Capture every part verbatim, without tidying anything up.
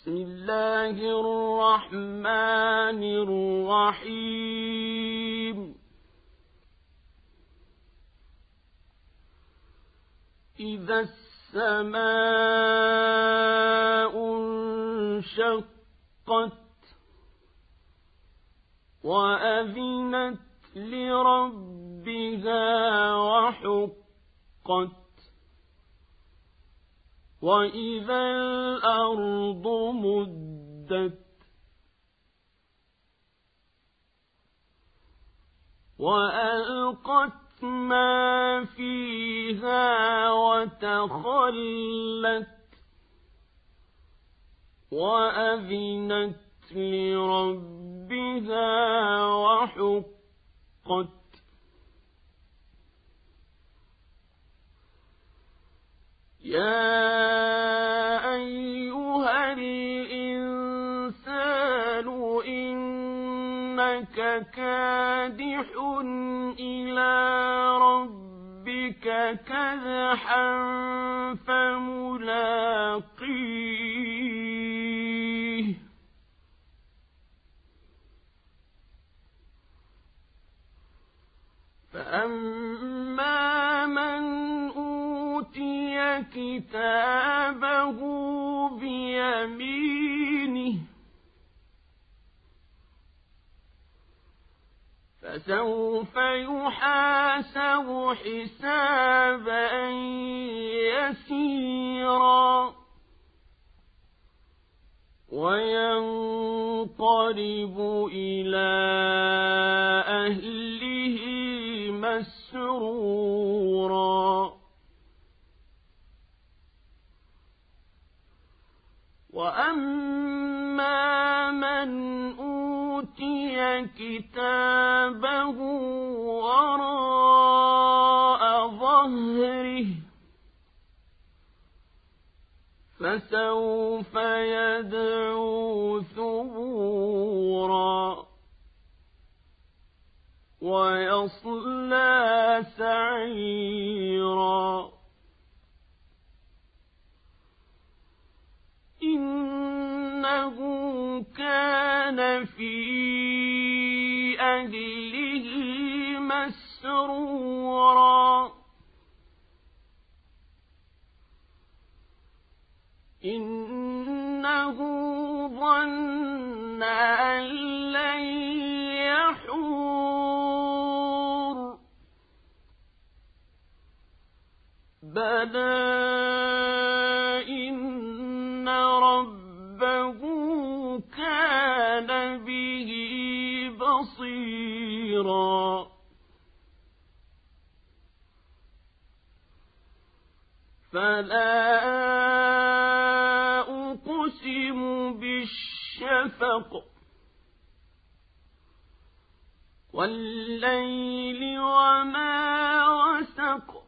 بسم الله الرحمن الرحيم إذا السماء انشقت وأذنت لربها وحقت وإذا الأرض مدت وألقت ما فيها وتخلت وأذنت لربها وحقت يا أيها الإنسان إنك كادح إلى ربك كدحا فملاقيه فأما من أوتي كتابه بيمينه فسوف يحاسب حسابا يسيرا وينقلب إلى أهله مسرورا وأما من أوتي كتابه وراء ظهره فسوف يدعو ثبورا ويصلى سعيرا إنه كان في أهله مسرورا إنه ظن أن لن يحور بلى إن ربه كان به بصيرا فلا أقسم بالشفق والليل وما وسق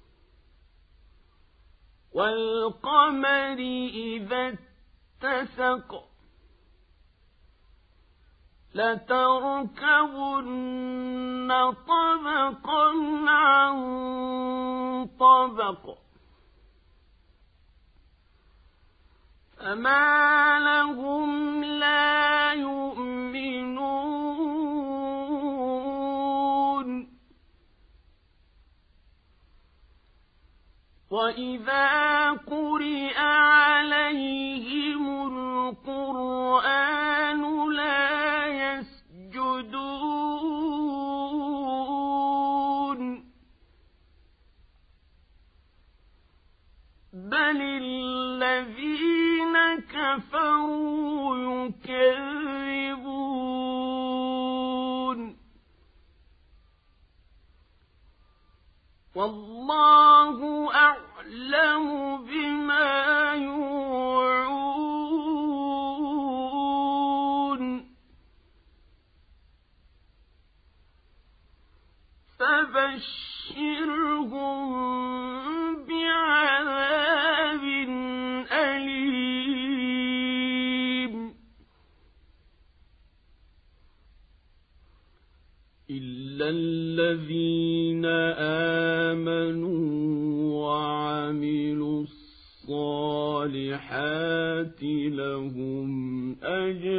والقمر إذا اتسق لتركبن طبقا عن طبق فما لهم لا يؤمنون وإذا قرئ عليهم القرآن لا يسجدون بل الذين كفروا يكذبون والله أعلم بما يوعون فبشرهم بعذاب أليم إلا الذين آمنوا وعملوا الصالحات لهم أجر